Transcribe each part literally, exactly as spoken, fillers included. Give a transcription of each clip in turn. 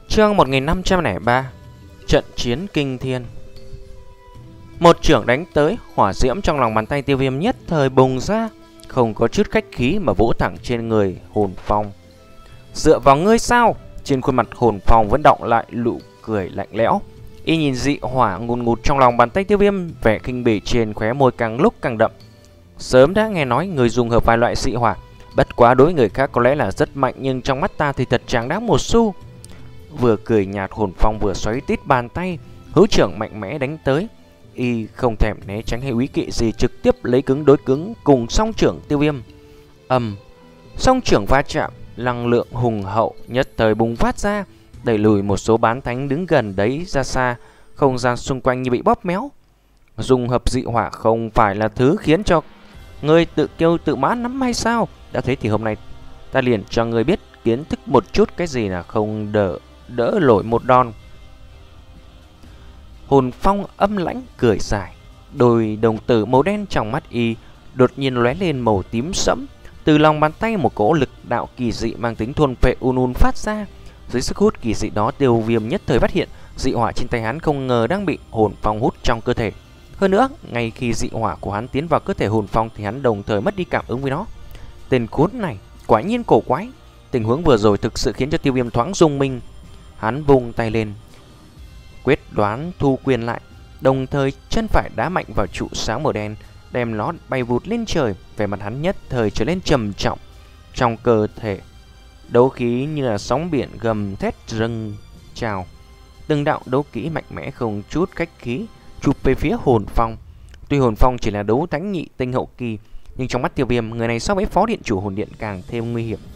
Chương một nghìn năm trăm lẻ ba. Trận chiến kinh thiên. Một chưởng đánh tới, hỏa diễm trong lòng bàn tay Tiêu Viêm nhất thời bùng ra, không có chút khách khí mà vỗ thẳng trên người Hồn Phong. Dựa vào ngươi sao? Trên khuôn mặt Hồn Phong vẫn đọng lại nụ cười lạnh lẽo. Y nhìn dị hỏa ngùn ngụt trong lòng bàn tay Tiêu Viêm, vẻ khinh bỉ trên khóe môi càng lúc càng đậm. Sớm đã nghe nói người dùng hợp vài loại dị hỏa, bất quá đối người khác có lẽ là rất mạnh, nhưng trong mắt ta thì thật chẳng đáng một xu. Vừa cười nhạt, Hồn Phong vừa xoáy tít bàn tay, hữu trưởng mạnh mẽ đánh tới. Y không thèm né tránh hay úy kỵ gì, trực tiếp lấy cứng đối cứng cùng song trưởng Tiêu Viêm. Ầm, song trưởng va chạm, năng lượng hùng hậu nhất thời bùng phát ra, đẩy lùi một số bán thánh đứng gần đấy ra xa. Không gian xung quanh như bị bóp méo. Dùng hợp dị hỏa không phải là thứ khiến cho ngươi tự kiêu tự mãn lắm hay sao? Đã thế thì hôm nay ta liền cho ngươi biết kiến thức một chút cái gì là không đỡ đỡ nổi một đòn. Hồn Phong âm lãnh cười dài, đôi đồng tử màu đen trong mắt y đột nhiên lóe lên màu tím sẫm. Từ lòng bàn tay một cỗ lực đạo kỳ dị mang tính thôn phệ un un phát ra. Dưới sức hút kỳ dị đó, Tiêu Viêm nhất thời phát hiện dị hỏa trên tay hắn không ngờ đang bị Hồn Phong hút trong cơ thể. Hơn nữa, ngay khi dị hỏa của hắn tiến vào cơ thể Hồn Phong thì hắn đồng thời mất đi cảm ứng với nó. Tên khốn này quả nhiên cổ quái. Tình huống vừa rồi thực sự khiến cho Tiêu Viêm thoáng rung mình. Hắn vung tay lên, quyết đoán thu quyền lại, đồng thời chân phải đá mạnh vào trụ sáng màu đen, đem nó bay vụt lên trời. Vẻ mặt hắn nhất thời trở lên trầm trọng. Trong cơ thể đấu khí như là sóng biển gầm thét dâng trào, từng đạo đấu khí mạnh mẽ không chút khách khí chụp về phía Hồn Phong. Tuy Hồn Phong chỉ là đấu thánh nhị tinh hậu kỳ, nhưng trong mắt Tiêu Viêm, người này so với phó điện chủ hồn điện càng thêm nguy hiểm.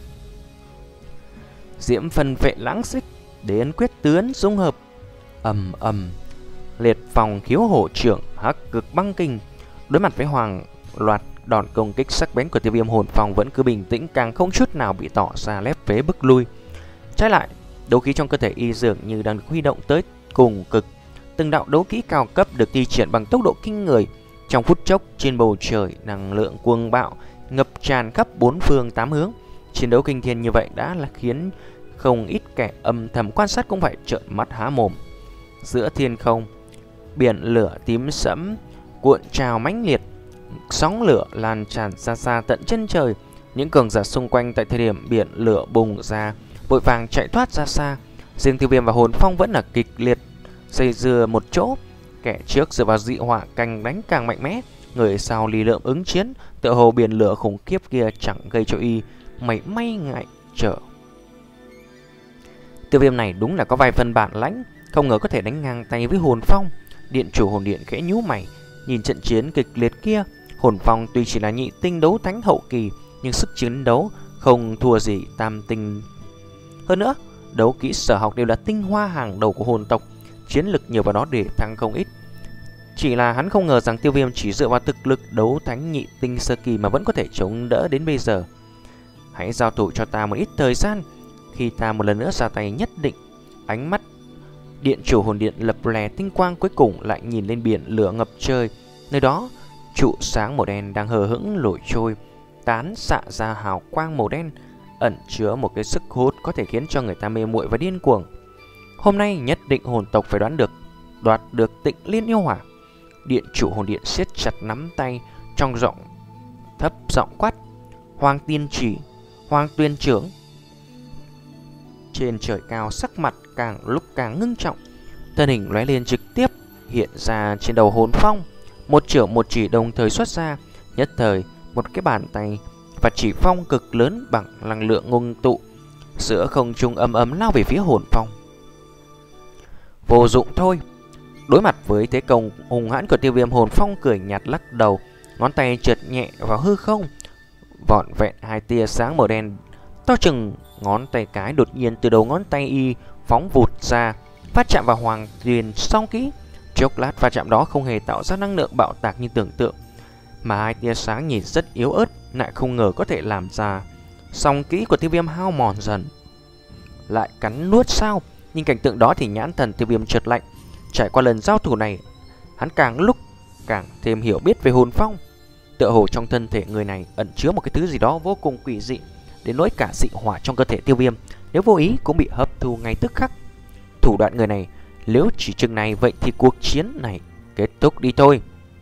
Diễm phân vệ lãng xích, đến quyết tướn dung hợp. Ầm ầm, liệt phòng khiếu hổ trưởng, hắc cực băng kinh. Đối mặt với hoàng loạt đòn công kích sắc bén của Tiêu Viêm, Hồn Phong vẫn cứ bình tĩnh, càng không chút nào bị tỏ ra lép vế bức lui. Trái lại, đấu khí trong cơ thể y dường như đang được huy động tới cùng cực. Từng đạo đấu khí cao cấp được thi triển bằng tốc độ kinh người. Trong phút chốc, trên bầu trời năng lượng cuồng bạo ngập tràn khắp bốn phương tám hướng. Chiến đấu kinh thiên như vậy đã là khiến không ít kẻ âm thầm quan sát cũng phải trợn mắt há mồm. Giữa thiên không, biển lửa tím sẫm cuộn trào mãnh liệt, sóng lửa lan tràn ra xa tận chân trời. Những cường giả xung quanh tại thời điểm biển lửa bùng ra vội vàng chạy thoát ra xa. Riêng Tiêu Viêm và Hồn Phong vẫn là kịch liệt dây dưa một chỗ. Kẻ trước dựa vào dị hỏa canh đánh càng mạnh mẽ, người sau lì lợm ứng chiến. Tựa hồ biển lửa khủng khiếp kia chẳng gây cho y mảy may ngại trở. Tiêu Viêm này đúng là có vài phần bản lãnh, không ngờ có thể đánh ngang tay với Hồn Phong. Điện chủ hồn điện khẽ nhíu mày, nhìn trận chiến kịch liệt kia. Hồn Phong tuy chỉ là nhị tinh đấu thánh hậu kỳ, nhưng sức chiến đấu không thua gì tam tinh. Hơn nữa, đấu kỹ sở học đều là tinh hoa hàng đầu của hồn tộc, chiến lực nhiều vào đó để thắng không ít. Chỉ là hắn không ngờ rằng Tiêu Viêm chỉ dựa vào thực lực đấu thánh nhị tinh sơ kỳ mà vẫn có thể chống đỡ đến bây giờ. Hãy giao thủ cho ta một ít thời gian, khi ta một lần nữa ra tay nhất định. Ánh mắt điện chủ hồn điện lập lè tinh quang, cuối cùng lại nhìn lên biển lửa ngập trời. Nơi đó, trụ sáng màu đen đang hờ hững nổi trôi, tán xạ ra hào quang màu đen, ẩn chứa một cái sức hút có thể khiến cho người ta mê muội và điên cuồng. Hôm nay nhất định hồn tộc phải đoán được, đoạt được Tịnh Liên yêu hỏa. Điện chủ hồn điện siết chặt nắm tay, trong giọng thấp giọng quát: Hoàng tiên chỉ, Hoàng tuyên trưởng. Trên trời cao, sắc mặt càng lúc càng ngưng trọng, thân hình lóe lên trực tiếp hiện ra trên đầu Hồn Phong. Một chưởng một chỉ đồng thời xuất ra, nhất thời một cái bàn tay và chỉ phong cực lớn bằng năng lượng ngưng tụ giữa không trung ầm ầm lao về phía Hồn Phong. Vô dụng thôi. Đối mặt với thế công hùng hãn của Tiêu Viêm, Hồn Phong cười nhạt lắc đầu, ngón tay trượt nhẹ vào hư không, vỏn vẹn hai tia sáng màu đen to chừng ngón tay cái đột nhiên từ đầu ngón tay y phóng vụt ra, phát chạm vào Hoàng Tuyền song kỹ. Chốc lát va chạm đó không hề tạo ra năng lượng bạo tạc như tưởng tượng, mà hai tia sáng nhìn rất yếu ớt lại không ngờ có thể làm ra song kỹ của Tiêu Viêm hao mòn dần. Lại cắn nuốt sao? Nhìn cảnh tượng đó thì nhãn thần Tiêu Viêm chợt lạnh. Trải qua lần giao thủ này, hắn càng lúc càng thêm hiểu biết về Hồn Phong. Tựa hồ trong thân thể người này ẩn chứa một cái thứ gì đó vô cùng quỷ dị, đến nỗi cả dị hỏa trong cơ thể Tiêu Viêm nếu vô ý cũng bị hấp thu ngay tức khắc. thủ đoạn người này. Nếu chỉ chừng này vậy thì cuộc chiến này kết thúc đi thôi.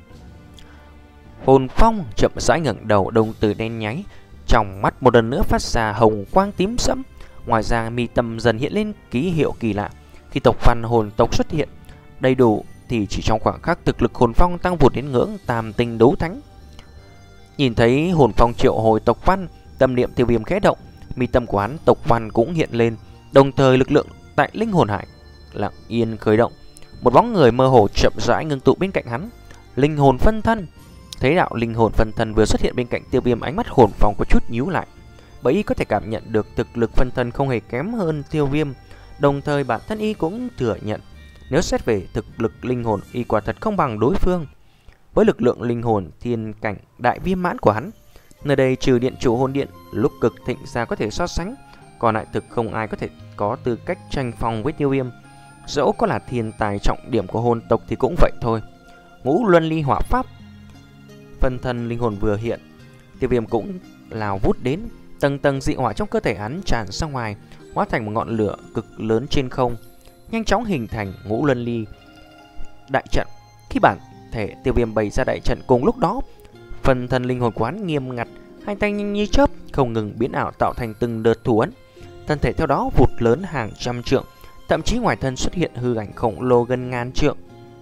Hồn Phong chậm rãi ngẩng đầu, đồng tử đen nháy, trong mắt một lần nữa phát ra hồng quang tím sẫm. Ngoài ra mi tâm dần hiện lên ký hiệu kỳ lạ. Khi tộc văn hồn tộc xuất hiện đầy đủ thì chỉ trong khoảng khắc thực lực Hồn Phong tăng vụt đến ngưỡng tam tinh đấu thánh. Nhìn thấy Hồn Phong triệu hồi tộc văn, tâm niệm Tiêu Viêm khẽ động, mi tâm của hắn tộc văn cũng hiện lên, đồng thời lực lượng tại linh hồn hải lặng yên khởi động. Một bóng người mơ hồ chậm rãi ngưng tụ bên cạnh hắn, linh hồn phân thân. Thấy đạo linh hồn phân thân vừa xuất hiện bên cạnh Tiêu Viêm, ánh mắt Hồn Phong có chút nhíu lại, bởi y có thể cảm nhận được thực lực phân thân không hề kém hơn Tiêu Viêm. Đồng thời bản thân y cũng thừa nhận, nếu xét về thực lực linh hồn, y quả thật không bằng đối phương. Với lực lượng linh hồn thiên cảnh đại viên mãn của hắn, nơi đây trừ điện chủ hồn điện lúc cực thịnh ra có thể so sánh, còn lại thực không ai có thể có tư cách tranh phong với Tiêu Viêm. Dẫu có là thiên tài trọng điểm của hồn tộc thì cũng vậy thôi. Ngũ luân ly hỏa pháp, phân thân linh hồn vừa hiện, Tiêu Viêm cũng lao vút đến, tầng tầng dị hỏa trong cơ thể hắn tràn ra ngoài, hóa thành một ngọn lửa cực lớn trên không, nhanh chóng hình thành ngũ luân ly đại trận. Khi bản thể Tiêu Viêm bày ra đại trận, cùng lúc đó phân thân linh hồn quán nghiêm ngặt, hai tay nhanh như chớp không ngừng biến ảo tạo thành từng đợt thủ ấn. Thân thể theo đó vụt lớn hàng trăm trượng, thậm chí ngoài thân xuất hiện hư ảnh khổng lồ gần ngàn trượng.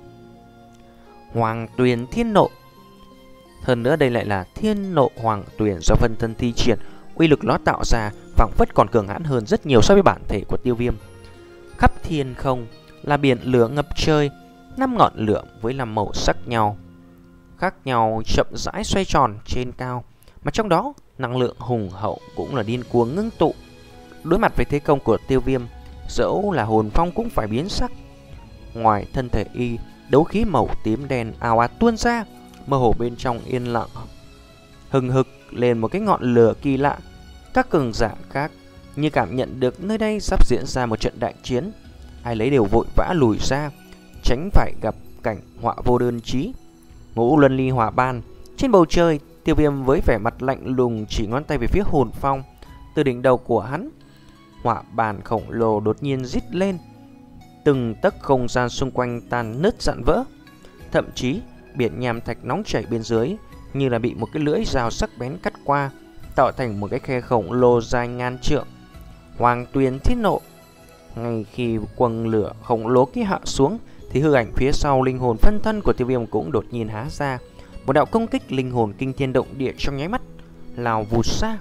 Hoàng Tuyền Thiên Nộ. Hơn nữa đây lại là Thiên Nộ Hoàng Tuyền do phân thân thi triển, uy lực nó tạo ra phảng phất còn cường hãn hơn rất nhiều so với bản thể của Tiêu Viêm. Khắp thiên không là biển lửa ngập trời, năm ngọn lửa với năm màu sắc nhau khác nhau chậm rãi xoay tròn trên cao, mà trong đó năng lượng hùng hậu cũng là điên cuồng ngưng tụ. Đối mặt với thế công của Tiêu Viêm, dẫu là Hồn Phong cũng phải biến sắc. Ngoài thân thể y, đấu khí màu tím đen ào ạt tuôn ra, mơ hồ bên trong yên lặng hừng hực lên một cái ngọn lửa kỳ lạ. Các cường giả khác như cảm nhận được nơi đây sắp diễn ra một trận đại chiến, ai lấy đều vội vã lùi ra, tránh phải gặp cảnh họa vô đơn chí. Ngũ luân ly hỏa ban trên bầu trời, Tiêu Viêm với vẻ mặt lạnh lùng chỉ ngón tay về phía Hồn Phong. Từ đỉnh đầu của hắn, hỏa bàn khổng lồ đột nhiên rít lên, từng tấc không gian xung quanh tan nứt rạn vỡ, thậm chí biển nham thạch nóng chảy bên dưới như là bị một cái lưỡi dao sắc bén cắt qua, tạo thành một cái khe khổng lồ dài ngàn trượng. Hoàng Tuyền Thiên Nộ. Ngay khi quầng lửa khổng lồ kia hạ xuống thì hư ảnh phía sau linh hồn phân thân của Tiêu Viêm cũng đột nhiên há ra, một đạo công kích linh hồn kinh thiên động địa trong nháy mắt lao vụt ra.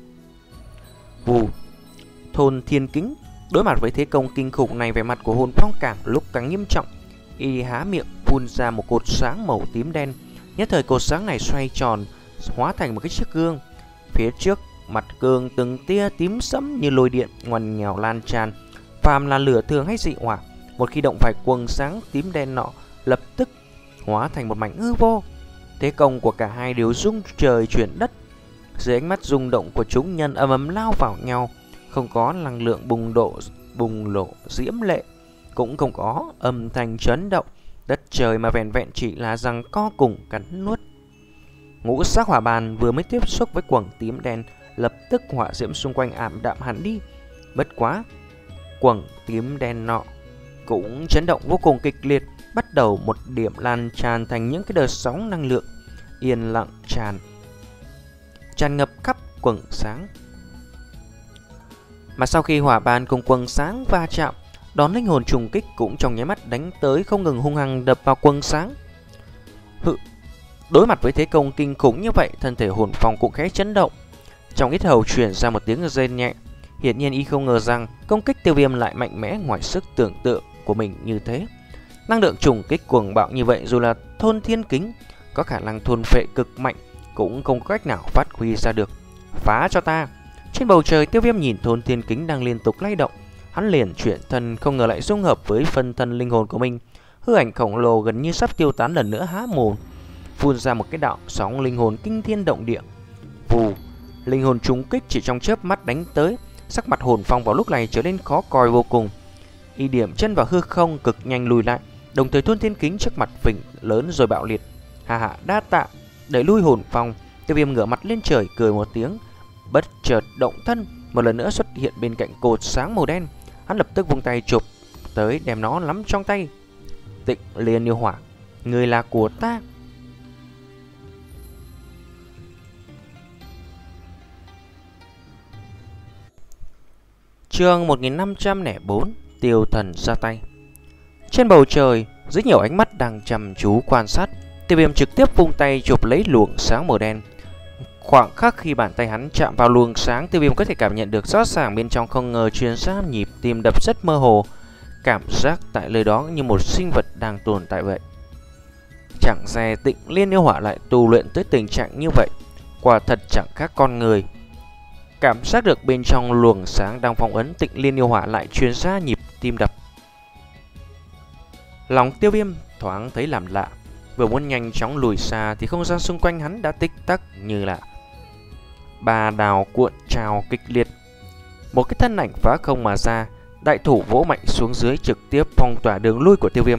Vù. Thôn Thiên Kính. Đối mặt với thế công kinh khủng này, vẻ mặt của Hồn Phong càng lúc càng nghiêm trọng. Y há miệng phun ra một cột sáng màu tím đen. Nhất thời cột sáng này xoay tròn, hóa thành một cái chiếc gương. Phía trước mặt gương từng tia tím sẫm như lôi điện ngoằn nghèo lan tràn. Phàm là lửa thường hay dị hỏa, một khi động phải quầng sáng tím đen nọ, lập tức hóa thành một mảnh hư vô. Thế công của cả hai đều rung trời chuyển đất. Dưới ánh mắt rung động của chúng nhân ầm ầm lao vào nhau, không có năng lượng bùng độ bùng nổ diễm lệ, cũng không có âm thanh chấn động đất trời, mà vẹn vẹn chỉ là giằng co cùng cắn nuốt. Ngũ sắc hỏa bàn vừa mới tiếp xúc với quầng tím đen, lập tức hỏa diễm xung quanh ảm đạm hẳn đi. Bất quá, quầng tím đen nọ cũng chấn động vô cùng kịch liệt, bắt đầu một điểm lan tràn thành những cái đợt sóng năng lượng yên lặng tràn tràn ngập khắp quầng sáng. Mà sau khi hỏa bàn cùng quầng sáng va chạm, đón linh hồn trùng kích cũng trong nháy mắt đánh tới, không ngừng hung hăng đập vào quầng sáng. Hự. Đối mặt với thế công kinh khủng như vậy, thân thể Hồn Phong cũng khẽ chấn động, trong ít hầu truyền ra một tiếng rên nhẹ. Hiển nhiên y không ngờ rằng công kích Tiêu Viêm lại mạnh mẽ ngoài sức tưởng tượng của mình như thế. Năng lượng trùng kích cuồng bạo như vậy, dù là Thôn Thiên Kính có khả năng thôn phệ cực mạnh cũng không có cách nào phát huy ra được. Phá cho ta! Trên bầu trời, Tiêu Viêm nhìn Thôn Thiên Kính đang liên tục lay động, hắn liền chuyển thân, không ngờ lại dung hợp với phân thân linh hồn của mình. Hư ảnh khổng lồ gần như sắp tiêu tán lần nữa há mồm, phun ra một cái đạo sóng linh hồn kinh thiên động địa. Vù! Linh hồn trùng kích chỉ trong chớp mắt đánh tới. Sắc mặt Hồn Phong vào lúc này trở nên khó coi vô cùng. Y điểm chân vào hư không, cực nhanh lùi lại, đồng thời Thôn Thiên Kính trước mặt phình lớn rồi bạo liệt. Hà hà, đa tạ! Đẩy lui Hồn Phong, Tiêu Viêm ngửa mặt lên trời cười một tiếng, bất chợt động thân, một lần nữa xuất hiện bên cạnh cột sáng màu đen. Hắn lập tức vung tay chụp tới đem nó nắm trong tay. Tịnh Liên Yêu Hỏa, người là của ta. Chương một nghìn năm trăm lẻ bốn, Tiêu Thần ra tay. Trên bầu trời, rất nhiều ánh mắt đang chăm chú quan sát. Tiêu Viêm trực tiếp vung tay chụp lấy luồng sáng màu đen. Khoảng khắc khi bàn tay hắn chạm vào luồng sáng, Tiêu Viêm có thể cảm nhận được rõ ràng bên trong không ngờ truyền ra nhịp tim đập rất mơ hồ. Cảm giác tại nơi đó như một sinh vật đang tồn tại vậy. Chẳng dè Tịnh Liên Yêu Hỏa lại tu luyện tới tình trạng như vậy, quả thật chẳng khác con người. Cảm giác được bên trong luồng sáng đang phong ấn Tịnh Liên Yêu Hỏa lại truyền ra nhịp tim đập. Lòng Tiêu Viêm thoáng thấy làm lạ, vừa muốn nhanh chóng lùi xa thì không gian xung quanh hắn đã tích tắc như là ba đào cuộn trào kịch liệt. Một cái thân ảnh phá không mà ra, đại thủ vỗ mạnh xuống dưới trực tiếp phong tỏa đường lui của Tiêu Viêm.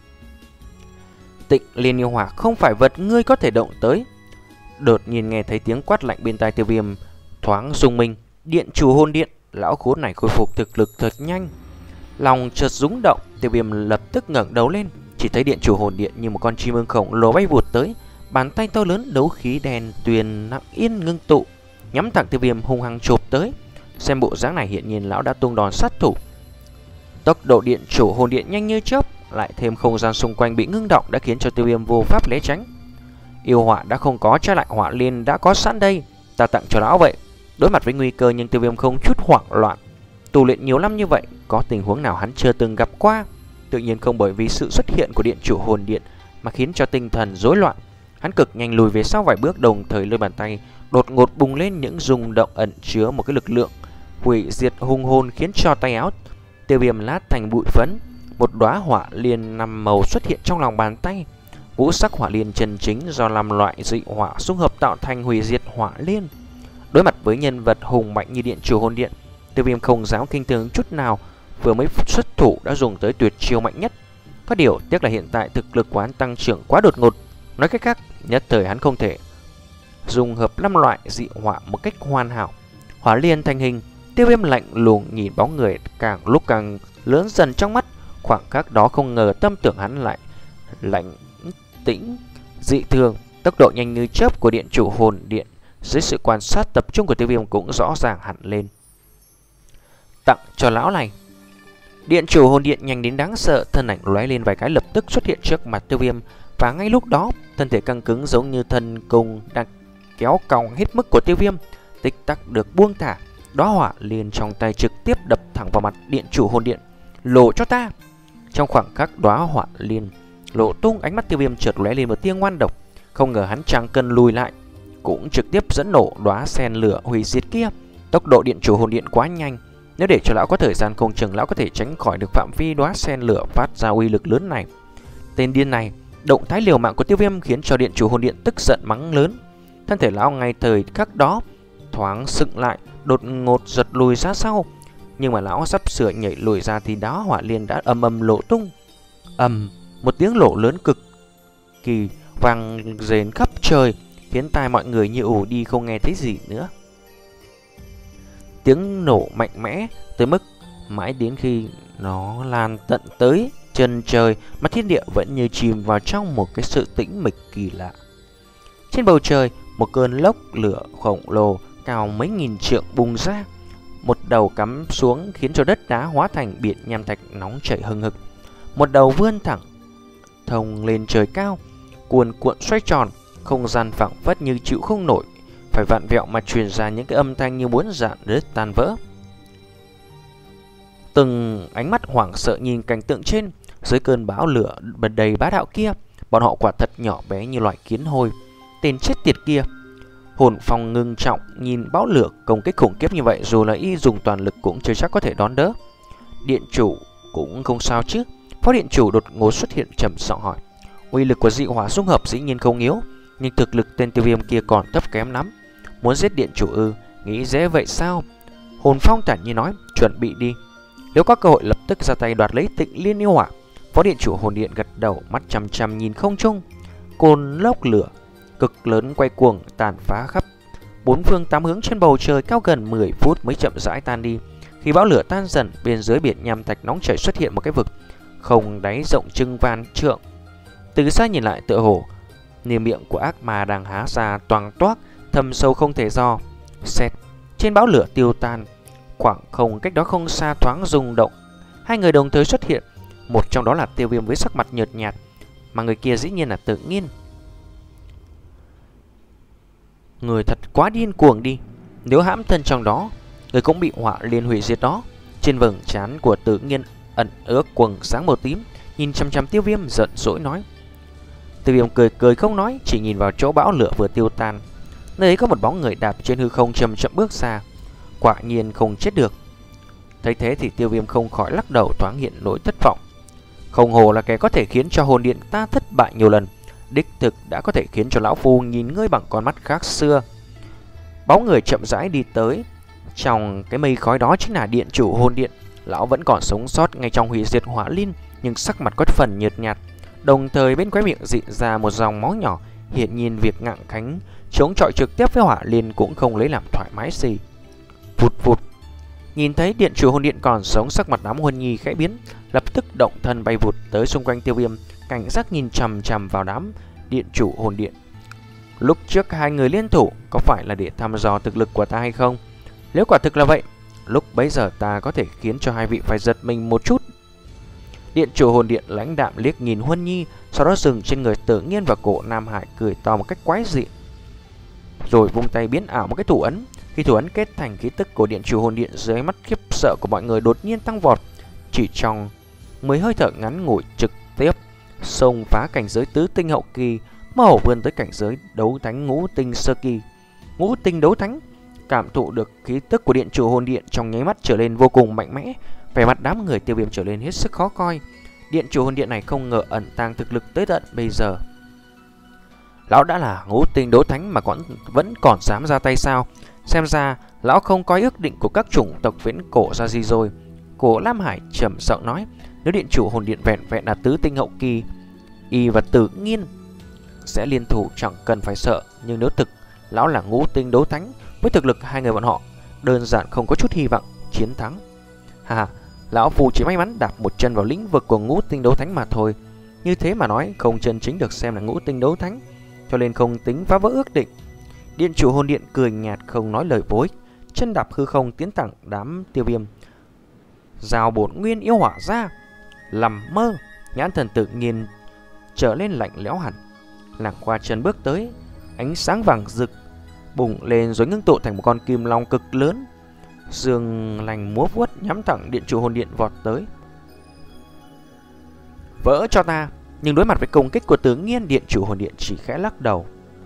Tịnh Liên Yêu Hỏa không phải vật ngươi có thể động tới. Đột nhiên nghe thấy tiếng quát lạnh bên tai Tiêu Viêm, thoáng rung mình. Điện chủ hồn điện, lão khốn này khôi phục thực lực thật nhanh. Lòng chợt rung động, Tiêu Viêm lập tức ngẩng đầu lên, chỉ thấy điện chủ hồn điện như một con chim ưng khổng lồ bay vụt tới, bàn tay to lớn đấu khí đen tuyền nặng yên ngưng tụ, nhắm thẳng Tiêu Viêm hung hăng chộp tới. Xem bộ dáng này hiện nhiên lão đã tung đòn sát thủ. Tốc độ điện chủ hồn điện nhanh như chớp, lại thêm không gian xung quanh bị ngưng động đã khiến cho Tiêu Viêm vô pháp né tránh. Yêu hỏa đã không có, trái lại hỏa liên đã có sẵn đây, ta tặng cho lão vậy. Đối mặt với nguy cơ nhưng Tiêu Viêm không chút hoảng loạn. Tu luyện nhiều năm như vậy, có tình huống nào hắn chưa từng gặp qua. Tự nhiên không bởi vì sự xuất hiện của điện chủ hồn điện mà khiến cho tinh thần rối loạn. Hắn cực nhanh lùi về sau vài bước, đồng thời lôi bàn tay đột ngột bùng lên những rung động ẩn chứa một cái lực lượng hủy diệt hung hồn, khiến cho tay áo Tiêu Viêm lát thành bụi phấn. Một đóa hỏa liên năm màu xuất hiện trong lòng bàn tay. Ngũ sắc hỏa liên chân chính do năm loại dị hỏa xung hợp tạo thành hủy diệt hỏa liên. Đối mặt với nhân vật hùng mạnh như điện chủ hồn điện, Tiêu Viêm không dám khinh thường chút nào, vừa mới xuất thủ đã dùng tới tuyệt chiêu mạnh nhất. Có điều tiếc là hiện tại thực lực của hắn tăng trưởng quá đột ngột. Nói cách khác, nhất thời hắn không thể dùng hợp năm loại dị hỏa một cách hoàn hảo. Hỏa liên thành hình, Tiêu Viêm lạnh lùng nhìn bóng người càng lúc càng lớn dần trong mắt. Khoảng khắc đó không ngờ tâm tưởng hắn lại lạnh tĩnh dị thường. Tốc độ nhanh như chớp của điện chủ hồn điện dưới sự quan sát tập trung của Tiêu Viêm cũng rõ ràng hẳn lên. Tặng cho lão này. Điện chủ hồn điện nhanh đến đáng sợ, thân ảnh lóe lên vài cái lập tức xuất hiện trước mặt Tiêu Viêm, và ngay lúc đó thân thể căng cứng giống như thân cung đang kéo còng hết mức của Tiêu Viêm tích tắc được buông thả. Đóa hỏa liên trong tay trực tiếp đập thẳng vào mặt điện chủ hồn điện. Lộ cho ta! Trong khoảng khắc đóa hỏa liên lộ tung, ánh mắt Tiêu Viêm chợt lóe lên một tia ngoan độc. Không ngờ hắn chẳng cần lùi lại cũng trực tiếp dẫn nổ đóa sen lửa hủy diệt kia. Tốc độ điện chủ hồn điện quá nhanh, nếu để cho lão có thời gian không chừng lão có thể tránh khỏi được phạm vi đóa sen lửa phát ra uy lực lớn này. Tên điên này, động thái liều mạng của Tiêu Viêm khiến cho điện chủ hồn điện tức giận mắng lớn. Thân thể lão ngay thời khắc đó thoáng sững lại, đột ngột giật lùi ra sau. Nhưng mà lão sắp sửa nhảy lùi ra thì đóa hỏa liên đã ầm ầm lộ tung. Ầm, một tiếng nổ lớn cực kỳ vang rền khắp trời, khiến tai mọi người như ù đi không nghe thấy gì nữa. Tiếng nổ mạnh mẽ tới mức mãi đến khi nó lan tận tới chân trời mà thiên địa vẫn như chìm vào trong một cái sự tĩnh mịch kỳ lạ. Trên bầu trời, một cơn lốc lửa khổng lồ cao mấy nghìn trượng bùng ra, một đầu cắm xuống khiến cho đất đá hóa thành biển nham thạch nóng chảy hừng hực. Một đầu vươn thẳng thông lên trời cao, cuồn cuộn xoay tròn, không gian phảng phất như chịu không nổi, phải vặn vẹo mà truyền ra những cái âm thanh như muốn rạn nứt tan vỡ. Từng ánh mắt hoảng sợ nhìn cảnh tượng trên, dưới cơn bão lửa bật đầy bá đạo kia, bọn họ quả thật nhỏ bé như loại kiến hôi. Tên chết tiệt kia, hồn phong ngưng trọng nhìn bão lửa công kích khủng khiếp như vậy, dù là y dùng toàn lực cũng chưa chắc có thể đón đỡ. Điện chủ cũng không sao chứ? Phó điện chủ đột ngột xuất hiện trầm giọng hỏi. Uy lực của dị hỏa dung hợp dĩ nhiên không yếu, nhưng thực lực tên Tiêu Viêm kia còn thấp kém lắm. Muốn giết điện chủ ư? Nghĩ dễ vậy sao? Hồn phong thản nhiên nói. Chuẩn bị đi, nếu có cơ hội lập tức ra tay đoạt lấy Tịnh Liên Yêu Hỏa. Phó điện chủ hồn điện gật đầu, mắt chằm chằm nhìn không trung. Cồn lốc lửa cực lớn quay cuồng tàn phá khắp bốn phương tám hướng trên bầu trời, cao gần mười phút mới chậm rãi tan đi. Khi bão lửa tan dần, bên dưới biển nham thạch nóng chảy xuất hiện một cái vực không đáy rộng chừng vạn trượng. Từ xa nhìn lại tựa hồ như miệng của ác ma đang há ra toang toác, thâm sâu không thể dò. Xẹt, trên bão lửa tiêu tan, khoảng không cách đó không xa thoáng rung động. Hai người đồng thời xuất hiện, một trong đó là Tiêu Viêm với sắc mặt nhợt nhạt, mà người kia dĩ nhiên là Tự Nhiên. Người thật quá điên cuồng đi, nếu hãm thân trong đó, người cũng bị họa liên hủy diệt đó. Trên vầng trán của Tự Nhiên ẩn ước quầng sáng màu tím, nhìn chăm chăm Tiêu Viêm giận dỗi nói. Tiêu Viêm cười cười không nói, chỉ nhìn vào chỗ bão lửa vừa tiêu tan. Nơi ấy có một bóng người đạp trên hư không chậm chậm bước xa, quả nhiên không chết được. Thấy thế thì Tiêu Viêm không khỏi lắc đầu, thoáng hiện nỗi thất vọng. Không hồ là kẻ có thể khiến cho hồn điện ta thất bại nhiều lần, đích thực đã có thể khiến cho lão phu nhìn ngươi bằng con mắt khác xưa. Bóng người chậm rãi đi tới, trong cái mây khói đó chính là điện chủ hồn điện. Lão vẫn còn sống sót ngay trong hủy diệt hỏa liên, nhưng sắc mặt có phần nhợt nhạt, đồng thời bên khóe miệng dị ra một dòng máu nhỏ. Hiện nhiên việc ngạng khánh chống chọi trực tiếp với hỏa liên cũng không lấy làm thoải mái gì. Vụt vụt, nhìn thấy điện chủ hồn điện còn sống, sắc mặt đám Huân Nhi khẽ biến, lập tức động thân bay vụt tới xung quanh Tiêu Viêm, cảnh giác nhìn chằm chằm vào đám điện chủ hồn điện. Lúc trước hai người liên thủ có phải là để thăm dò thực lực của ta hay không? Nếu quả thực là vậy, lúc bấy giờ ta có thể khiến cho hai vị phải giật mình một chút. Điện chủ hồn điện lãnh đạm liếc nhìn Huân Nhi, sau đó dừng trên người Tự Nhiên và cổ Nam Hải, cười to một cách quái dị, rồi vung tay biến ảo một cái thủ ấn. Khi thủ ấn kết thành, khí tức của điện chủ hồn điện dưới mắt khiếp sợ của mọi người đột nhiên tăng vọt. Chỉ trong mấy hơi thở ngắn ngủi, trực tiếp xông phá cảnh giới tứ tinh hậu kỳ, mơ hồ vươn tới cảnh giới đấu thánh ngũ tinh sơ kỳ. Ngũ tinh đấu thánh, cảm thụ được khí tức của điện chủ hồn điện trong nháy mắt trở lên vô cùng mạnh mẽ. Vẻ mặt đám người Tiêu Viêm trở lên hết sức khó coi. Điện chủ hồn điện này không ngờ ẩn tàng thực lực tới tận bây giờ. Lão đã là ngũ tinh đấu thánh mà còn vẫn còn dám ra tay sao? Xem ra lão không có ước định của các chủng tộc viễn cổ ra gì rồi. Cổ Lam Hải trầm giọng nói, nếu điện chủ hồn điện vẹn vẹn là tứ tinh hậu kỳ, y và Tự Nhiên sẽ liên thủ chẳng cần phải sợ. Nhưng nếu thực lão là ngũ tinh đấu thánh, với thực lực hai người bọn họ đơn giản không có chút hy vọng chiến thắng. Hà hà, lão phù chỉ may mắn đạp một chân vào lĩnh vực của ngũ tinh đấu thánh mà thôi. Như thế mà nói không chân chính được xem là ngũ tinh đấu thánh, cho nên không tính phá vỡ ước định. Điện chủ hồn điện cười nhạt không nói lời vô ích, chân đạp hư không tiến thẳng đám Tiêu Viêm, rào bổn nguyên yêu hỏa ra. Làm mơ, nhãn thần Tự Nhiên trở lên lạnh lẽo hẳn. Làng qua chân bước tới, ánh sáng vàng rực bùng lên rồi ngưng tụ thành một con kim long cực lớn, dương lành múa vuốt nhắm thẳng điện chủ hồn điện vọt tới. Vỡ cho ta! Nhưng đối mặt với công kích của Tự Nhiên, điện chủ hồn điện chỉ khẽ lắc đầu.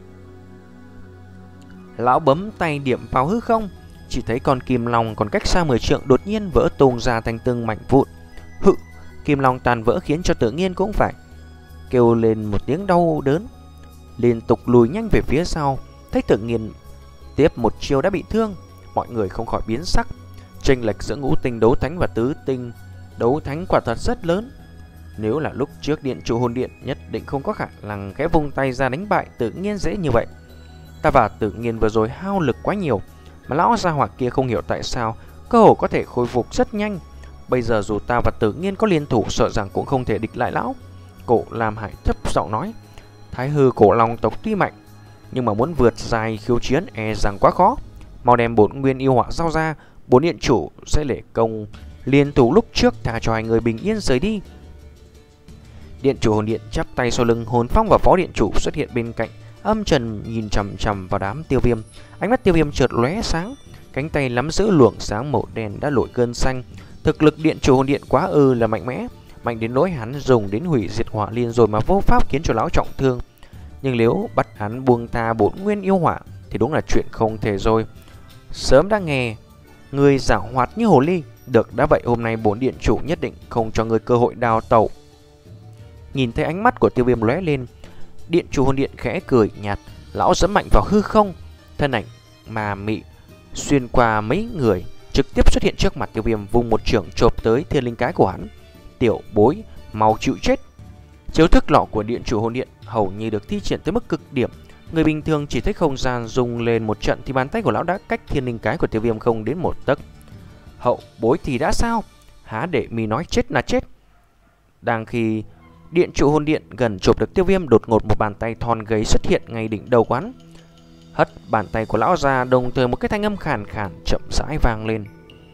Lão bấm tay điểm vào hư không, chỉ thấy con kim long còn cách xa mười trượng đột nhiên vỡ tung ra thành từng mảnh vụn. Hự! Kim long tàn vỡ khiến cho Tự Nhiên cũng phải kêu lên một tiếng đau đớn, liên tục lùi nhanh về phía sau. Thấy Tự Nhiên tiếp một chiêu đã bị thương, mọi người không khỏi biến sắc. Chênh lệch giữa ngũ tinh đấu thánh và tứ tinh đấu thánh quả thật rất lớn. Nếu là lúc trước, điện chủ hồn điện nhất định không có khả năng khẽ vung tay ra đánh bại Tự Nhiên dễ như vậy. Ta và Tự Nhiên vừa rồi hao lực quá nhiều, mà lão gia hỏa kia không hiểu tại sao cơ hồ có thể khôi phục rất nhanh. Bây giờ dù ta và Tự Nhiên có liên thủ, sợ rằng cũng không thể địch lại lão. Cổ Lam Hải thấp giọng nói, Thái hư cổ long tộc tuy mạnh, nhưng mà muốn vượt dài khiêu chiến e rằng quá khó. Mau đem bổn nguyên yêu hỏa giao ra, bốn điện chủ sẽ lễ công liên thủ lúc trước, thả cho hai người bình yên rời đi. Điện chủ hồn điện chắp tay sau lưng, Hồn Phong và phó điện chủ xuất hiện bên cạnh, âm trầm nhìn chằm chằm vào đám Tiêu Viêm. Ánh mắt Tiêu Viêm chợt lóe sáng, cánh tay nắm giữ luồng sáng màu đen đã nổi cơn xanh. Thực lực điện chủ hồn điện quá ư là mạnh mẽ, mạnh đến nỗi hắn dùng đến hủy diệt hỏa liên rồi mà vô pháp khiến cho lão trọng thương. Nhưng nếu bắt hắn buông tha bổn nguyên yêu hỏa thì đúng là chuyện không thể rồi. Sớm đã nghe người giảo hoạt như hồ ly, được đã vậy hôm nay bổn điện chủ nhất định không cho người cơ hội đào tẩu. Nhìn thấy ánh mắt của Tiêu Viêm lóe lên, điện chủ hồn điện khẽ cười nhạt, lão giẫm mạnh vào hư không, thân ảnh mà mị xuyên qua mấy người, trực tiếp xuất hiện trước mặt Tiêu Viêm, vung một chưởng chộp tới thiên linh cái của hắn. Tiểu bối, mau chịu chết! Chiêu thức lọ của điện chủ hồn điện hầu như được thi triển tới mức cực điểm. Người bình thường chỉ thấy không gian rung lên một trận thì bàn tay của lão đã cách thiên linh cái của Tiêu Viêm không đến một tấc. Hậu bối thì đã sao? Há để mi nói chết là chết. Đang khi điện trụ hồn điện gần chụp được Tiêu Viêm, đột ngột một bàn tay thon gầy xuất hiện ngay đỉnh đầu quán, hất bàn tay của lão ra, đồng thời một cái thanh âm khàn khàn chậm rãi vang lên.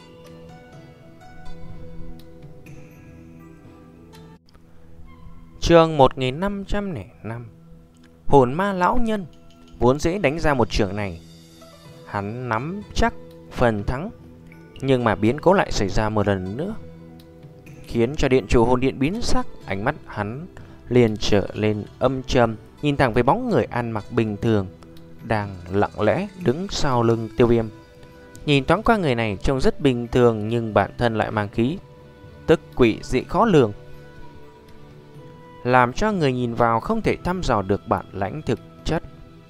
Chương một nghìn năm trăm lẻ năm. Hồn ma lão nhân. Vốn dễ đánh ra một trường này, hắn nắm chắc phần thắng, nhưng mà biến cố lại xảy ra một lần nữa, khiến cho điện chủ hồn điện biến sắc. Ánh mắt hắn liền trở lên âm trầm, nhìn thẳng về bóng người ăn mặc bình thường đang lặng lẽ đứng sau lưng Tiêu Viêm. Nhìn thoáng qua người này trông rất bình thường, nhưng bản thân lại mang khí tức quỷ dị khó lường, làm cho người nhìn vào không thể thăm dò được bản lãnh thực chất.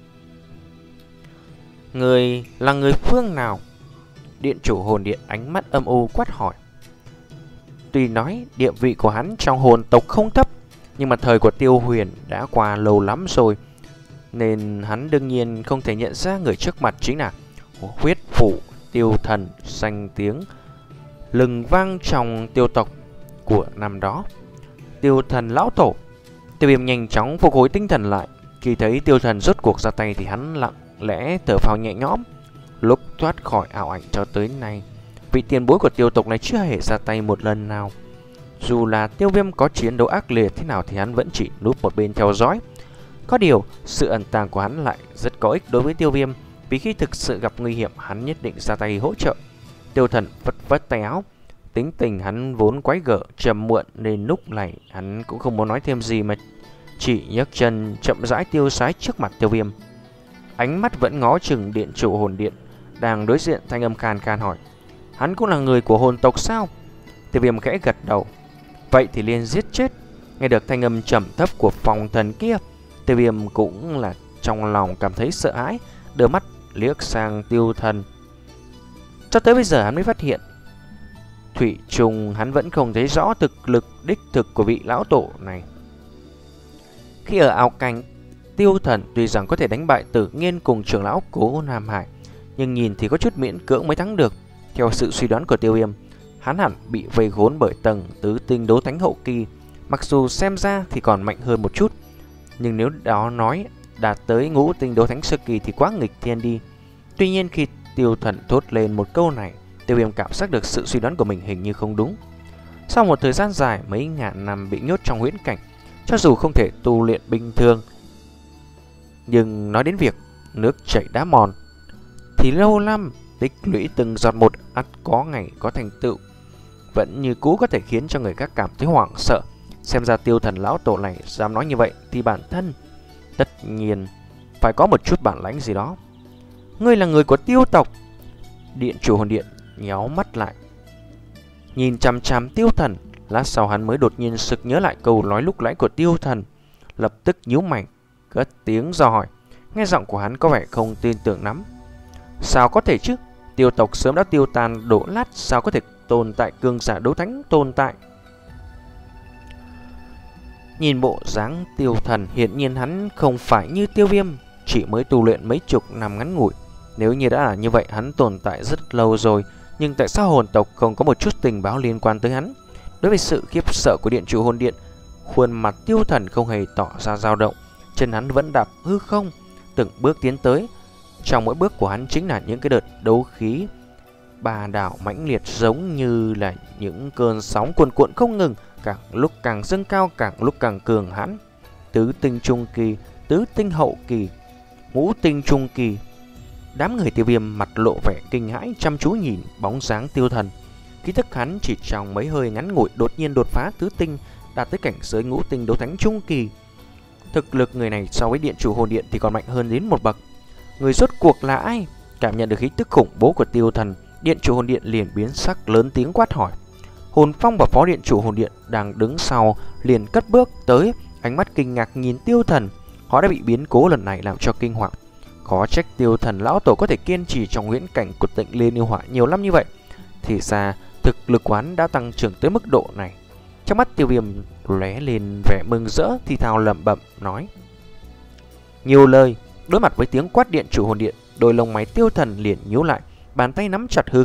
Người là người phương nào? Điện chủ hồn điện ánh mắt âm u quát hỏi. Tuy nói địa vị của hắn trong hồn tộc không thấp, nhưng mà thời của Tiêu Huyền đã qua lâu lắm rồi, nên hắn đương nhiên không thể nhận ra người trước mặt chính là huyết phủ Tiêu Thần, danh tiếng lừng vang trong tiêu tộc của năm đó, Tiêu Thần lão tổ. Tiêu Viêm nhanh chóng phục hồi tinh thần lại. Khi thấy Tiêu Thần rốt cuộc ra tay thì hắn lặng lẽ thở phào nhẹ nhõm. Lúc thoát khỏi ảo ảnh cho tới nay, vị tiền bối của tiêu tộc này chưa hề ra tay một lần nào. Dù là Tiêu Viêm có chiến đấu ác liệt thế nào thì hắn vẫn chỉ núp một bên theo dõi. Có điều sự ẩn tàng của hắn lại rất có ích đối với Tiêu Viêm, vì khi thực sự gặp nguy hiểm hắn nhất định ra tay hỗ trợ. Tiêu Thần vất vất tay áo. Tính tình hắn vốn quái gở trầm muộn, nên lúc này hắn cũng không muốn nói thêm gì mà chỉ nhấc chân chậm rãi tiêu sái trước mặt Tiêu Viêm. Ánh mắt vẫn ngó chừng điện chủ hồn điện đang đối diện, thanh âm khan khan hỏi: hắn cũng là người của hồn tộc sao? Tiêu Viêm khẽ gật đầu. Vậy thì liền giết chết. Nghe được thanh âm trầm thấp của phòng thần kia, Tiêu Viêm cũng là trong lòng cảm thấy sợ hãi, đưa mắt liếc sang Tiêu Thần. Cho tới bây giờ hắn mới phát hiện, thủy chung hắn vẫn không thấy rõ thực lực đích thực của vị lão tổ này. Khi ở ảo cảnh, Tiêu Thần tuy rằng có thể đánh bại Tử Nghiên cùng trưởng lão Cố Nam Hải, nhưng nhìn thì có chút miễn cưỡng mới thắng được. Theo sự suy đoán của Tiêu Viêm, hắn hẳn bị vây khốn bởi tầng tứ tinh đấu thánh hậu kỳ. Mặc dù xem ra thì còn mạnh hơn một chút, nhưng nếu đó nói đạt tới ngũ tinh đấu thánh sơ kỳ thì quá nghịch thiên đi. Tuy nhiên khi Tiêu Thần thốt lên một câu này, Tiêu Viêm cảm giác được sự suy đoán của mình hình như không đúng. Sau một thời gian dài mấy ngàn năm bị nhốt trong huyễn cảnh, cho dù không thể tu luyện bình thường, nhưng nói đến việc nước chảy đá mòn thì lâu năm tích lũy từng giọt một ắt có ngày có thành tựu, vẫn như cũ có thể khiến cho người khác cảm thấy hoảng sợ. Xem ra Tiêu Thần lão tổ này dám nói như vậy thì bản thân tất nhiên phải có một chút bản lãnh gì đó. Ngươi là người của Tiêu tộc? Điện chủ hồn điện nhéo mắt lại, nhìn chằm chằm Tiêu Thần. Lát sau hắn mới đột nhiên sực nhớ lại câu nói lúc nãy của Tiêu Thần, lập tức nhíu mày cất tiếng dò hỏi. Nghe giọng của hắn có vẻ không tin tưởng lắm. Sao có thể chứ? Tiêu tộc sớm đã tiêu tan đổ lát, sao có thể tồn tại cường giả đấu thánh tồn tại? Nhìn bộ dáng Tiêu Thần, hiển nhiên hắn không phải như Tiêu Viêm chỉ mới tu luyện mấy chục năm ngắn ngủi. Nếu như đã là như vậy, hắn tồn tại rất lâu rồi. Nhưng tại sao hồn tộc không có một chút tình báo liên quan tới hắn? Đối với sự khiếp sợ của điện chủ hồn điện, khuôn mặt Tiêu Thần không hề tỏ ra dao động. Chân hắn vẫn đạp hư không, từng bước tiến tới. Trong mỗi bước của hắn chính là những cái đợt đấu khí bà đảo mãnh liệt, giống như là những cơn sóng cuồn cuộn không ngừng, càng lúc càng dâng cao, càng lúc càng cường hãn. Tứ tinh trung kỳ, tứ tinh hậu kỳ, ngũ tinh trung kỳ. Đám người Tiêu Viêm mặt lộ vẻ kinh hãi, chăm chú nhìn bóng dáng Tiêu Thần. Ký thức hắn chỉ trong mấy hơi ngắn ngủi đột nhiên đột phá tứ tinh, đạt tới cảnh giới ngũ tinh đấu thánh trung kỳ. Thực lực người này so với điện chủ hồn điện thì còn mạnh hơn đến một bậc. Người rốt cuộc là ai? Cảm nhận được khí tức khủng bố của Tiêu Thần, điện chủ hồn điện liền biến sắc, lớn tiếng quát hỏi. Hồn Phong và phó điện chủ hồn điện đang đứng sau liền cất bước tới, ánh mắt kinh ngạc nhìn Tiêu Thần. Họ đã bị biến cố lần này làm cho kinh hoàng. Khó trách Tiêu Thần lão tổ có thể kiên trì trong huyễn cảnh của Tịnh Liên Yêu Hỏa nhiều năm như vậy. Thì ra thực lực quán đã tăng trưởng tới mức độ này. Trong mắt Tiêu Viêm lóe lên vẻ mừng rỡ, thì thào lẩm bẩm nói nhiều lời. Đối mặt với tiếng quát điện chủ hồn điện, đôi lông mày Tiêu Thần liền nhíu lại, bàn tay nắm chặt hư không,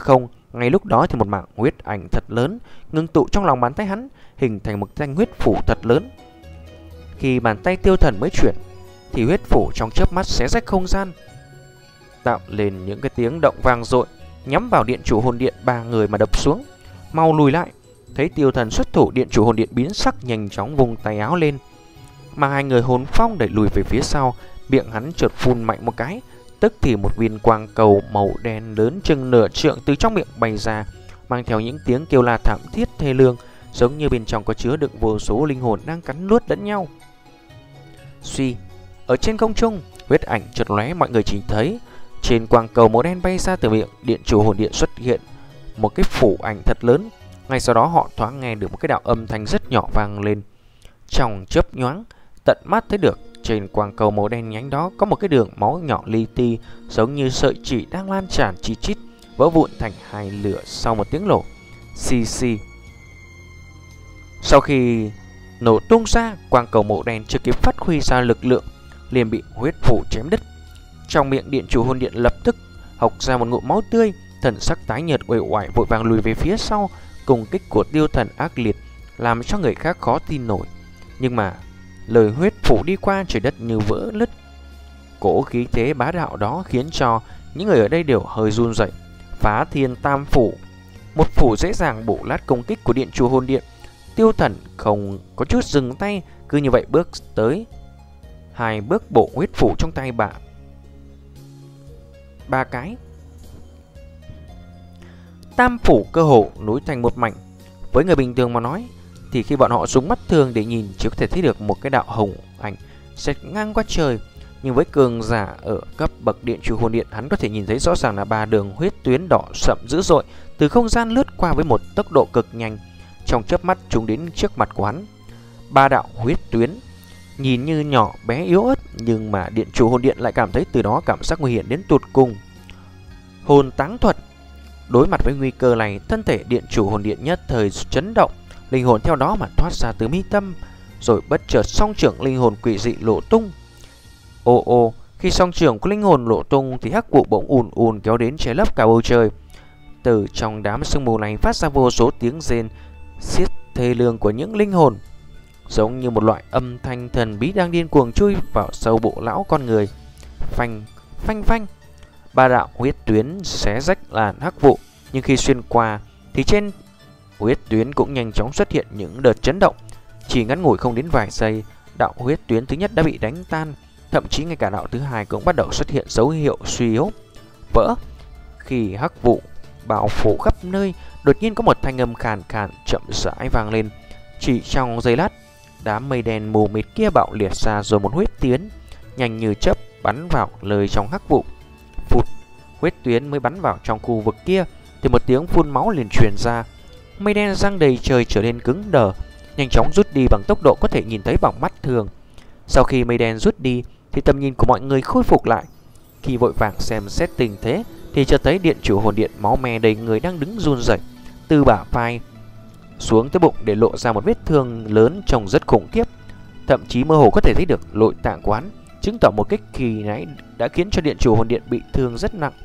Ngay lúc đó thì một mảng huyết ảnh thật lớn ngưng tụ trong lòng bàn tay hắn, hình thành một thanh huyết phủ thật lớn. Khi bàn tay Tiêu Thần mới chuyển thì huyết phủ trong chớp mắt xé rách không gian, tạo lên những cái tiếng động vang dội, nhắm vào điện chủ hồn điện ba người mà đập xuống. Mau lùi lại! Thấy Tiêu Thần xuất thủ, điện chủ hồn điện biến sắc, nhanh chóng vùng tay áo lên, mà hai người hồn phong đẩy lùi về phía sau. Miệng hắn chợt phun mạnh một cái, tức thì một viên quang cầu màu đen lớn chừng nửa trượng từ trong miệng bay ra, mang theo những tiếng kêu la thảm thiết thê lương, giống như bên trong có chứa đựng vô số linh hồn đang cắn nuốt lẫn nhau. Suy, ở trên không trung, huyết ảnh chợt lóe, mọi người chỉ thấy trên quang cầu màu đen bay ra từ miệng điện chủ hồn điện xuất hiện một cái phủ ảnh thật lớn. Ngay sau đó họ thoáng nghe được một cái đạo âm thanh rất nhỏ vang lên. Trong chớp nhoáng, tận mắt thấy được trên quang cầu màu đen nhánh đó có một cái đường máu nhỏ li ti, giống như sợi chỉ đang lan tràn chi chít, vỡ vụn thành hai lửa sau một tiếng nổ xì xì. Sau khi nổ tung ra, quang cầu màu đen chưa kịp phát huy ra lực lượng liền bị huyết phủ chém đứt. Trong miệng điện chủ hồn điện lập tức hộc ra một ngụm máu tươi, thần sắc tái nhợt uể oải vội vàng lùi về phía sau. Cùng kích của Tiêu Thần ác liệt làm cho người khác khó tin nổi, nhưng mà lời huyết phủ đi qua, trời đất như vỡ lứt. Cỗ khí thế bá đạo đó khiến cho những người ở đây đều hơi run rẩy. Phá thiên tam phủ, một phủ dễ dàng bổ lát công kích của điện chủ hồn điện. Tiêu Thần không có chút dừng tay, cứ như vậy bước tới, hai bước bổ huyết phủ trong tay bà ba cái. Tam phủ cơ hồ nối thành một mảnh. Với người bình thường mà nói thì khi bọn họ dùng mắt thường để nhìn chỉ có thể thấy được một cái đạo hồng ảnh xẹt ngang qua trời, nhưng với cường giả ở cấp bậc điện chủ hồn điện, hắn có thể nhìn thấy rõ ràng là ba đường huyết tuyến đỏ sậm dữ dội từ không gian lướt qua với một tốc độ cực nhanh. Trong chớp mắt chúng đến trước mặt của hắn. Ba đạo huyết tuyến nhìn như nhỏ bé yếu ớt, nhưng mà điện chủ hồn điện lại cảm thấy từ đó cảm giác nguy hiểm đến tột cùng. Hồn táng thuật. Đối mặt với nguy cơ này, thân thể điện chủ hồn điện nhất thời chấn động, linh hồn theo đó mà thoát ra từ mi tâm, rồi bất chợt song trưởng linh hồn quỷ dị lộ tung. Ô ô, khi song trưởng của linh hồn lộ tung thì hắc vụ bỗng ùn ùn kéo đến che lấp cả bầu trời. Từ trong đám sương mù này phát ra vô số tiếng rên xiết thê lương của những linh hồn, giống như một loại âm thanh thần bí đang điên cuồng chui vào sâu bộ lão con người. Phanh, phanh phanh, ba đạo huyết tuyến xé rách làn hắc vụ, nhưng khi xuyên qua thì trên huyết tuyến cũng nhanh chóng xuất hiện những đợt chấn động. Chỉ ngắn ngủi không đến vài giây, đạo huyết tuyến thứ nhất đã bị đánh tan, thậm chí ngay cả đạo thứ hai cũng bắt đầu xuất hiện dấu hiệu suy yếu, vỡ. Khi hắc vụ bao phủ khắp nơi, đột nhiên có một thanh âm khàn khàn chậm rãi vang lên. Chỉ trong giây lát, đám mây đen mù mịt kia bạo liệt ra, rồi một huyết tuyến nhanh như chớp bắn vào lời trong hắc vụ. Phụt, huyết tuyến mới bắn vào trong khu vực kia thì một tiếng phun máu liền truyền ra. Mây đen giăng đầy trời trở nên cứng đờ, nhanh chóng rút đi bằng tốc độ có thể nhìn thấy bằng mắt thường. Sau khi mây đen rút đi thì tầm nhìn của mọi người khôi phục lại. Khi vội vàng xem xét tình thế thì chợt thấy điện chủ hồn điện máu me đầy người đang đứng run rẩy, từ bả vai xuống tới bụng để lộ ra một vết thương lớn trông rất khủng khiếp. Thậm chí mơ hồ có thể thấy được nội tạng của hắn, chứng tỏ một kích kỳ nãy đã khiến cho điện chủ hồn điện bị thương rất nặng.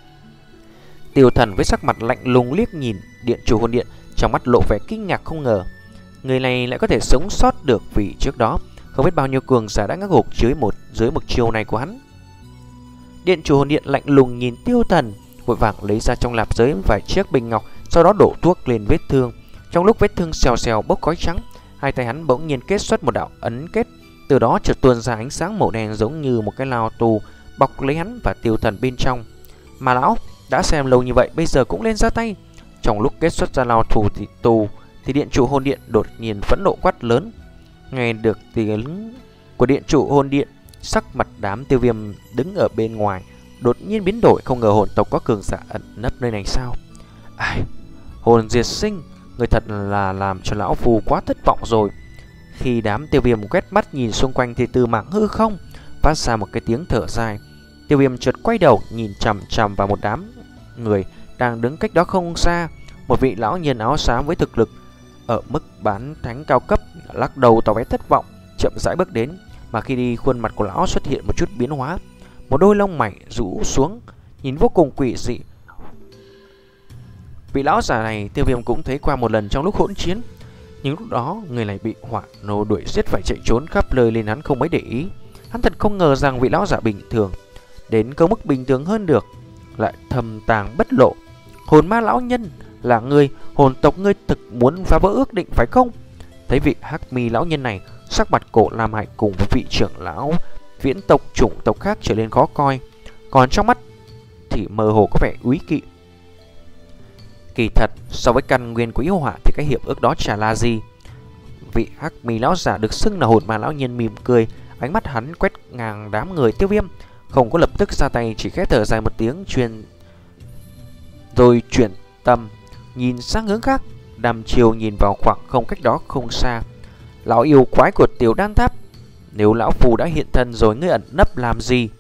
Tiêu Thần với sắc mặt lạnh lùng liếc nhìn điện chủ hồn điện, trong mắt lộ vẻ kinh ngạc, không ngờ người này lại có thể sống sót được, vì trước đó không biết bao nhiêu cường giả đã ngã gục dưới một dưới một chiêu này của hắn. Điện chủ hồn điện lạnh lùng nhìn Tiêu Thần, vội vàng lấy ra trong lạp giới vài chiếc bình ngọc, sau đó đổ thuốc lên vết thương. Trong lúc vết thương xèo xèo bốc khói trắng, hai tay hắn bỗng nhiên kết xuất một đạo ấn kết, từ đó chợt tuôn ra ánh sáng màu đen giống như một cái lao tù bọc lấy hắn và Tiêu Thần bên trong. Mà lão đã xem lâu như vậy, bây giờ cũng lên ra tay. Trong lúc kết xuất ra lao tù thì tù thì điện chủ hồn điện đột nhiên phẫn nộ quát lớn. Nghe được tiếng của điện chủ hồn điện, sắc mặt đám Tiêu Viêm đứng ở bên ngoài đột nhiên biến đổi, không ngờ hồn tộc có cường giả ẩn nấp nơi này sao? Ai, hồn diệt sinh, người thật là làm cho lão phù quá thất vọng rồi. Khi đám Tiêu Viêm quét mắt nhìn xung quanh thì từ mảng hư không phát ra một cái tiếng thở dài. Tiêu Viêm chợt quay đầu nhìn chằm chằm vào một đám người đang đứng cách đó không xa. Một vị lão nhân áo xám với thực lực ở mức bán thánh cao cấp lắc đầu tỏ vẻ thất vọng, chậm rãi bước đến. Mà khi đi, khuôn mặt của lão xuất hiện một chút biến hóa, một đôi lông mày rũ xuống nhìn vô cùng quỷ dị. Vị lão già này Tiêu Viêm cũng thấy qua một lần trong lúc hỗn chiến, nhưng lúc đó người này bị hỏa nô đuổi giết phải chạy trốn khắp nơi nên hắn không mấy để ý. Hắn thật không ngờ rằng vị lão giả bình thường đến câu mức bình thường hơn được lại thầm tàng bất lộ. Hồn ma lão nhân là người, hồn tộc ngươi thực muốn phá vỡ ước định phải không? Thấy vị hắc mi lão nhân này, sắc mặt Cổ Lam Hải cùng với vị trưởng lão viễn tộc chủng tộc khác trở nên khó coi, còn trong mắt thì mơ hồ có vẻ úy kỵ. Kỳ thật, so với căn nguyên của yêu hỏa thì cái hiệp ước đó chả là gì. Vị hắc mi lão giả được xưng là hồn ma lão nhân mỉm cười, ánh mắt hắn quét ngang đám người Tiêu Viêm, không có lập tức ra tay, chỉ khẽ thở dài một tiếng truyền rồi chuyển tâm nhìn sang hướng khác, đăm chiều nhìn vào khoảng không cách đó không xa. Lão yêu quái của Tiểu Đan Tháp, nếu lão phù đã hiện thân rồi ngươi ẩn nấp làm gì?